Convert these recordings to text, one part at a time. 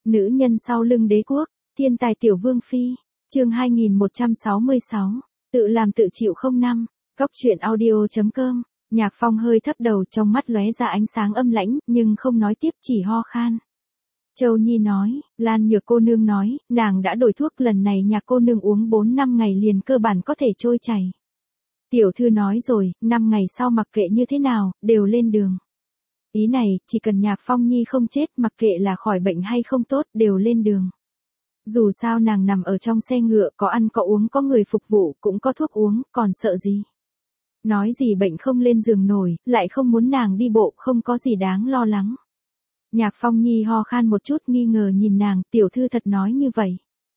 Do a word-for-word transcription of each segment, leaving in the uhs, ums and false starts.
Nữ nhân sau lưng đế quốc, thiên tài tiểu vương phi, chương hai nghìn một trăm sáu mươi sáu, tự làm tự chịu không năm, góc truyện audio.com, Nhạc Phong hơi thấp đầu trong mắt lóe ra ánh sáng âm lãnh, nhưng không nói tiếp chỉ ho khan. Châu Nhi nói, Lan Nhược cô nương nói, nàng đã đổi thuốc lần này Nhạc cô nương uống bốn năm ngày liền cơ bản có thể trôi chảy. Tiểu thư nói rồi, năm ngày sau mặc kệ như thế nào, đều lên đường. Ý này, chỉ cần Nhạc Phong Nhi không chết mặc kệ là khỏi bệnh hay không tốt đều lên đường. Dù sao nàng nằm ở trong xe ngựa có ăn có uống có người phục vụ cũng có thuốc uống, còn sợ gì. Nói gì bệnh không lên giường nổi, lại không muốn nàng đi bộ không có gì đáng lo lắng. Nhạc Phong Nhi ho khan một chút nghi ngờ nhìn nàng, tiểu thư thật nói như vậy.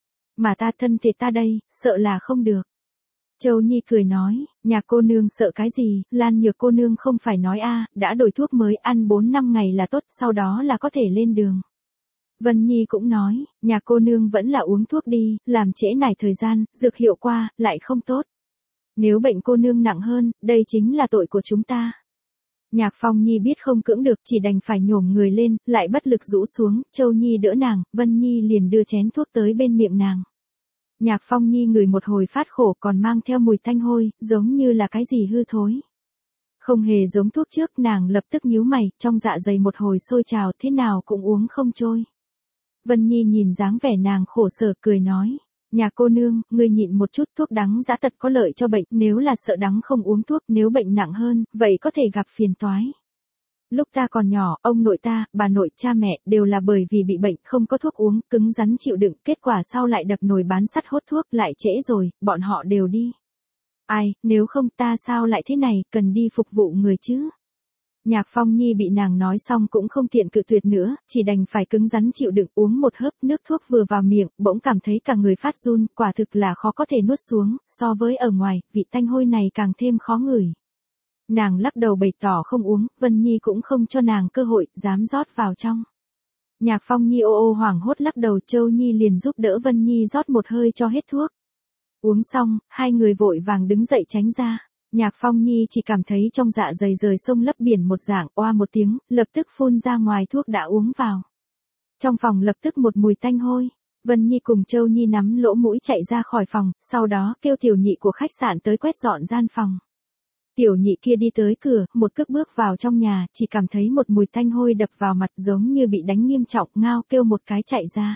Mà ta thân thể ta đây, sợ là không được. Châu Nhi cười nói, Nhạc cô nương sợ cái gì, Lan Nhược cô nương không phải nói a, đã đổi thuốc mới ăn bốn năm ngày là tốt, sau đó là có thể lên đường. Vân Nhi cũng nói, Nhạc cô nương vẫn là uống thuốc đi, làm trễ nải thời gian, dược hiệu qua, lại không tốt. Nếu bệnh cô nương nặng hơn, đây chính là tội của chúng ta. Nhạc Phong Nhi biết không cưỡng được chỉ đành phải nhổm người lên, lại bất lực rũ xuống, Châu Nhi đỡ nàng, Vân Nhi liền đưa chén thuốc tới bên miệng nàng. Nhạc Phong Nhi ngửi một hồi phát khổ còn mang theo mùi tanh hôi, giống như là cái gì hư thối. Không hề giống thuốc trước, nàng lập tức nhíu mày, trong dạ dày một hồi sôi trào thế nào cũng uống không trôi. Vân Nhi nhìn dáng vẻ nàng khổ sở cười nói, Nhạc cô nương, ngươi nhịn một chút, thuốc đắng dã tật có lợi cho bệnh, nếu là sợ đắng không uống thuốc, nếu bệnh nặng hơn, vậy có thể gặp phiền toái. Lúc ta còn nhỏ, ông nội ta, bà nội, cha mẹ, đều là bởi vì bị bệnh, không có thuốc uống, cứng rắn chịu đựng, kết quả sau lại đập nồi bán sắt hốt thuốc, lại trễ rồi, bọn họ đều đi. Ai, nếu không ta sao lại thế này, cần đi phục vụ người chứ? Nhạc Phong Nhi bị nàng nói xong cũng không tiện cự tuyệt nữa, chỉ đành phải cứng rắn chịu đựng uống một hớp nước thuốc vừa vào miệng, bỗng cảm thấy cả người phát run, quả thực là khó có thể nuốt xuống, so với ở ngoài, vị tanh hôi này càng thêm khó ngửi. Nàng lắc đầu bày tỏ không uống, Vân Nhi cũng không cho nàng cơ hội, dám rót vào trong. Nhạc Phong Nhi ô ô hoảng hốt lắc đầu, Châu Nhi liền giúp đỡ Vân Nhi rót một hơi cho hết thuốc. Uống xong, hai người vội vàng đứng dậy tránh ra. Nhạc Phong Nhi chỉ cảm thấy trong dạ dày rời sông lấp biển một dạng, oa một tiếng, lập tức phun ra ngoài thuốc đã uống vào. Trong phòng lập tức một mùi tanh hôi. Vân Nhi cùng Châu Nhi nắm lỗ mũi chạy ra khỏi phòng, sau đó kêu tiểu nhị của khách sạn tới quét dọn gian phòng. Tiểu nhị kia đi tới cửa, một cước bước vào trong nhà, chỉ cảm thấy một mùi tanh hôi đập vào mặt giống như bị đánh nghiêm trọng, ngao kêu một cái chạy ra.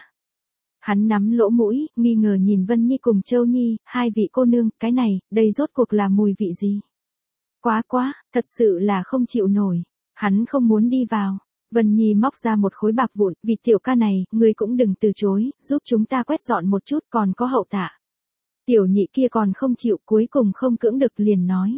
Hắn nắm lỗ mũi, nghi ngờ nhìn Vân Nhi cùng Châu Nhi, hai vị cô nương, cái này, đây rốt cuộc là mùi vị gì? Quá quá, thật sự là không chịu nổi. Hắn không muốn đi vào. Vân Nhi móc ra một khối bạc vụn, vị tiểu ca này, ngươi cũng đừng từ chối, giúp chúng ta quét dọn một chút còn có hậu tạ. Tiểu nhị kia còn không chịu, cuối cùng không cưỡng được liền nói.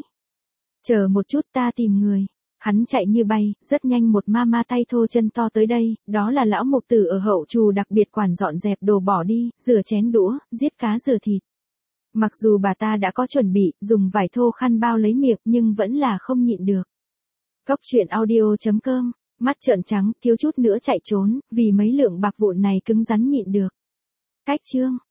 Chờ một chút ta tìm người. Hắn chạy như bay, rất nhanh một ma ma tay thô chân to tới đây, đó là lão mục tử ở hậu trù đặc biệt quản dọn dẹp đồ bỏ đi, rửa chén đũa, giết cá rửa thịt. Mặc dù bà ta đã có chuẩn bị, dùng vải thô khăn bao lấy miệng nhưng vẫn là không nhịn được. Góc truyện audio.com, mắt trợn trắng, thiếu chút nữa chạy trốn, vì mấy lượng bạc vụn này cứng rắn nhịn được. Cách chương.